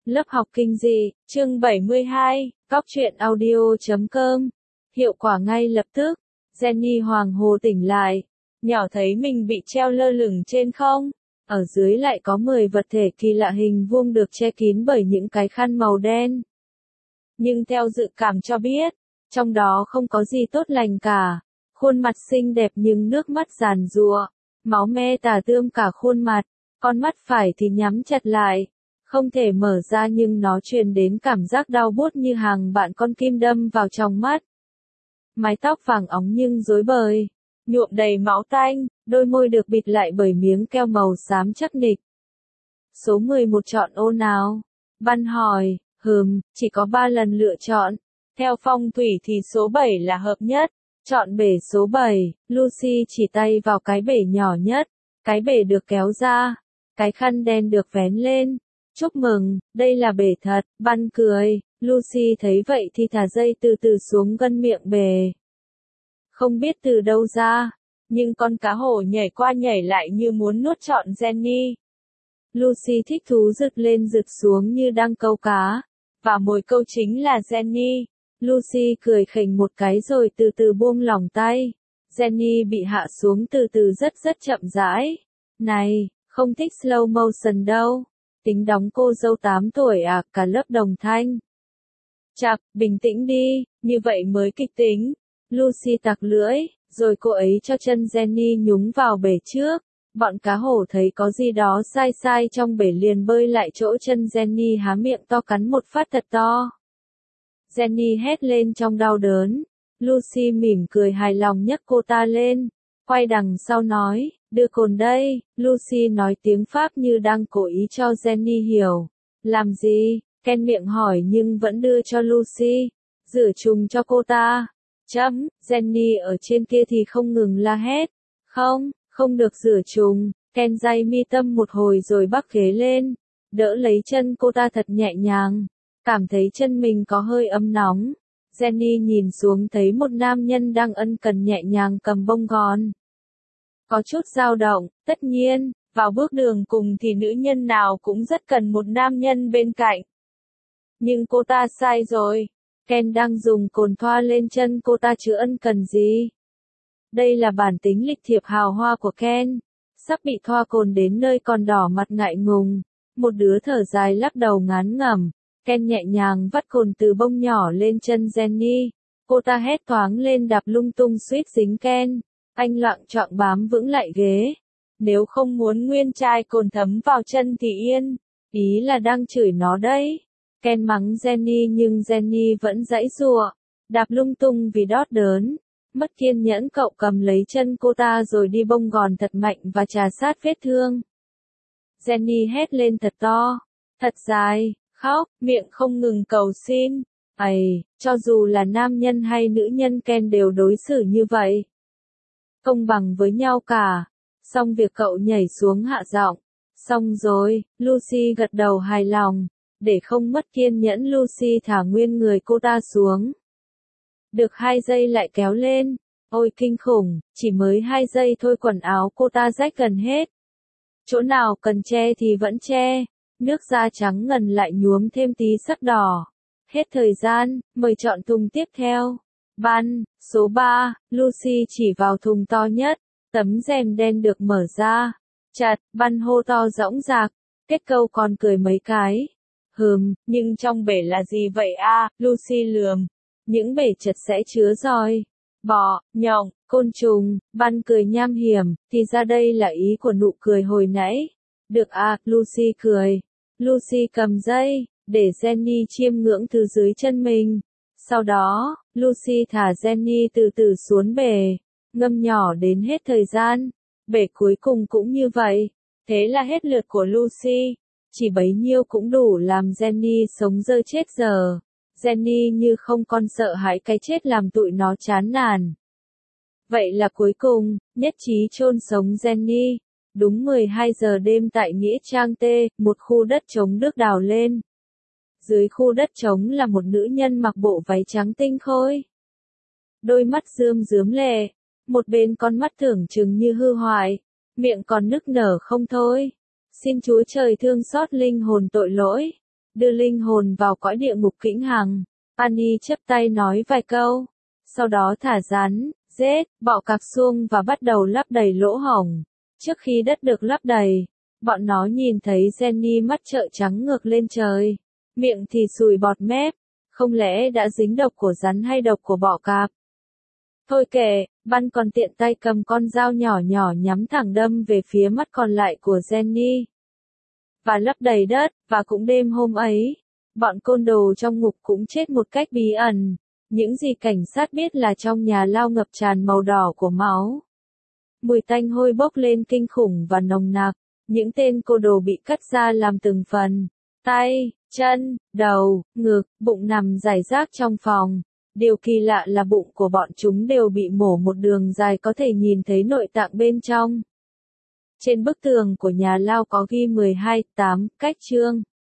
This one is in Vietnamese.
Lớp học kinh dị, chương 72, Cóc truyện audio.com. Hiệu quả ngay lập tức. Jenny hoàng hồ tỉnh lại, nhỏ thấy mình bị treo lơ lửng trên không. Ở dưới lại có 10 vật thể kỳ lạ hình vuông được che kín bởi những cái khăn màu đen. Nhưng theo dự cảm cho biết, trong đó không có gì tốt lành cả. Khuôn mặt xinh đẹp nhưng nước mắt giàn giụa, máu me tả tươm cả khuôn mặt, con mắt phải thì nhắm chặt lại. Không thể mở ra nhưng nó truyền đến cảm giác đau buốt như hàng vạn con kim đâm vào trong mắt. Mái tóc vàng óng nhưng rối bời, nhuộm đầy máu tanh, đôi môi được bịt lại bởi miếng keo màu xám chắc nịch. Số 11 chọn ô nào? Văn hỏi, chỉ có 3 lần lựa chọn. Theo phong thủy thì số 7 là hợp nhất. Chọn bể số 7, Lucy chỉ tay vào cái bể nhỏ nhất. Cái bể được kéo ra, cái khăn đen được vén lên. Chúc mừng, đây là bể thật, Văn cười. Lucy thấy vậy thì thả dây từ từ xuống gân miệng bể. Không biết từ đâu ra, nhưng con cá hổ nhảy qua nhảy lại như muốn nuốt trọn Jenny. Lucy thích thú rực lên rực xuống như đang câu cá, và mồi câu chính là Jenny. Lucy cười khỉnh một cái rồi từ từ buông lỏng tay. Jenny bị hạ xuống từ từ rất chậm rãi. Này, không thích slow motion đâu. Tính đóng cô dâu 8 tuổi à, cả lớp đồng thanh. Chạc, bình tĩnh đi, như vậy mới kịch tính. Lucy tặc lưỡi, rồi cô ấy cho chân Jenny nhúng vào bể trước. Bọn cá hổ thấy có gì đó sai trong bể liền bơi lại chỗ chân Jenny há miệng to cắn một phát thật to. Jenny hét lên trong đau đớn. Lucy mỉm cười hài lòng nhấc cô ta lên. Quay đằng sau nói, đưa cồn đây. Lucy nói tiếng Pháp như đang cố ý cho Jenny hiểu. Làm gì? Ken miệng hỏi nhưng vẫn đưa cho Lucy. Rửa trùng cho cô ta. Jenny ở trên kia thì không ngừng la hét. Không được rửa trùng. Ken day mi tâm một hồi rồi bắc ghế lên. Đỡ lấy chân cô ta thật nhẹ nhàng. Cảm thấy chân mình có hơi ấm nóng. Jenny nhìn xuống thấy một nam nhân đang ân cần nhẹ nhàng cầm bông gòn. Có chút dao động, tất nhiên, vào bước đường cùng thì nữ nhân nào cũng rất cần một nam nhân bên cạnh. Nhưng cô ta sai rồi. Ken đang dùng cồn thoa lên chân cô ta chứ ân cần gì. Đây là bản tính lịch thiệp hào hoa của Ken. Sắp bị thoa cồn đến nơi còn đỏ mặt ngại ngùng. Một đứa thở dài lắc đầu ngán ngẩm. Ken nhẹ nhàng vắt cồn từ bông nhỏ lên chân Jenny. Cô ta hét thoáng lên đạp lung tung suýt dính Ken. Anh loạng choạng bám vững lại ghế. Nếu không muốn nguyên chai cồn thấm vào chân thì yên. Ý là đang chửi nó đấy. Ken mắng Jenny nhưng Jenny vẫn giãy giụa. Đạp lung tung vì đót đớn. Mất kiên nhẫn cậu cầm lấy chân cô ta rồi đi bông gòn thật mạnh và chà sát vết thương. Jenny hét lên thật to. Thật dài. Khóc, miệng không ngừng cầu xin. Cho dù là nam nhân hay nữ nhân Ken đều đối xử như vậy. Công bằng với nhau cả. Xong việc cậu nhảy xuống hạ giọng. Xong rồi, Lucy gật đầu hài lòng. Để không mất kiên nhẫn Lucy thả nguyên người cô ta xuống. Được 2 giây lại kéo lên. Ôi kinh khủng, chỉ mới 2 giây thôi quần áo cô ta rách gần hết. Chỗ nào cần che thì vẫn che. Nước da trắng ngần lại nhuốm thêm tí sắc đỏ. Hết thời gian, mời chọn thùng tiếp theo. Ban, số 3, Lucy chỉ vào thùng to nhất. Tấm rèm đen được mở ra. Chặt, Ban hô to dõng dạc. Kết câu còn cười mấy cái. Nhưng trong bể là gì vậy à? Lucy lườm. Những bể chật sẽ chứa giòi, bọ, nhộng, côn trùng. Ban cười nham hiểm. Thì ra đây là ý của nụ cười hồi nãy. Được à, Lucy cười. Lucy cầm dây, để Jenny chiêm ngưỡng từ dưới chân mình. Sau đó, Lucy thả Jenny từ từ xuống bể, ngâm nhỏ đến hết thời gian. Bể cuối cùng cũng như vậy. Thế là hết lượt của Lucy. Chỉ bấy nhiêu cũng đủ làm Jenny sống dơ chết giờ. Jenny như không còn sợ hãi cái chết làm tụi nó chán nản. Vậy là cuối cùng, nhất trí chôn sống Jenny. Đúng 12 giờ đêm tại Nghĩa Trang T, một khu đất trống được đào lên. Dưới khu đất trống là một nữ nhân mặc bộ váy trắng tinh khôi. Đôi mắt rơm rớm lệ, một bên con mắt tưởng chừng như hư hoại, miệng còn nức nở không thôi. Xin Chúa trời thương xót linh hồn tội lỗi. đưa linh hồn vào cõi địa ngục vĩnh hằng. Annie chắp tay nói vài câu, sau đó thả rắn, rết, bọ cạp suông và bắt đầu lấp đầy lỗ hổng. Trước khi đất được lấp đầy, bọn nó nhìn thấy Jenny mắt trợn trắng ngược lên trời, miệng thì sùi bọt mép, không lẽ đã dính độc của rắn hay độc của bọ cạp? Thôi kệ, Băn còn tiện tay cầm con dao nhỏ nhỏ nhắm thẳng đâm về phía mắt còn lại của Jenny. Và lấp đầy đất, và cũng đêm hôm ấy, bọn côn đồ trong ngục cũng chết một cách bí ẩn. Những gì cảnh sát biết là trong nhà lao ngập tràn màu đỏ của máu. Mùi tanh hôi bốc lên kinh khủng và nồng nặc. Những tên côn đồ bị cắt ra làm từng phần. Tay, chân, đầu, ngực, bụng nằm rải rác trong phòng. Điều kỳ lạ là bụng của bọn chúng đều bị mổ một đường dài có thể nhìn thấy nội tạng bên trong. Trên bức tường của nhà lao có ghi 12:8 cách chương.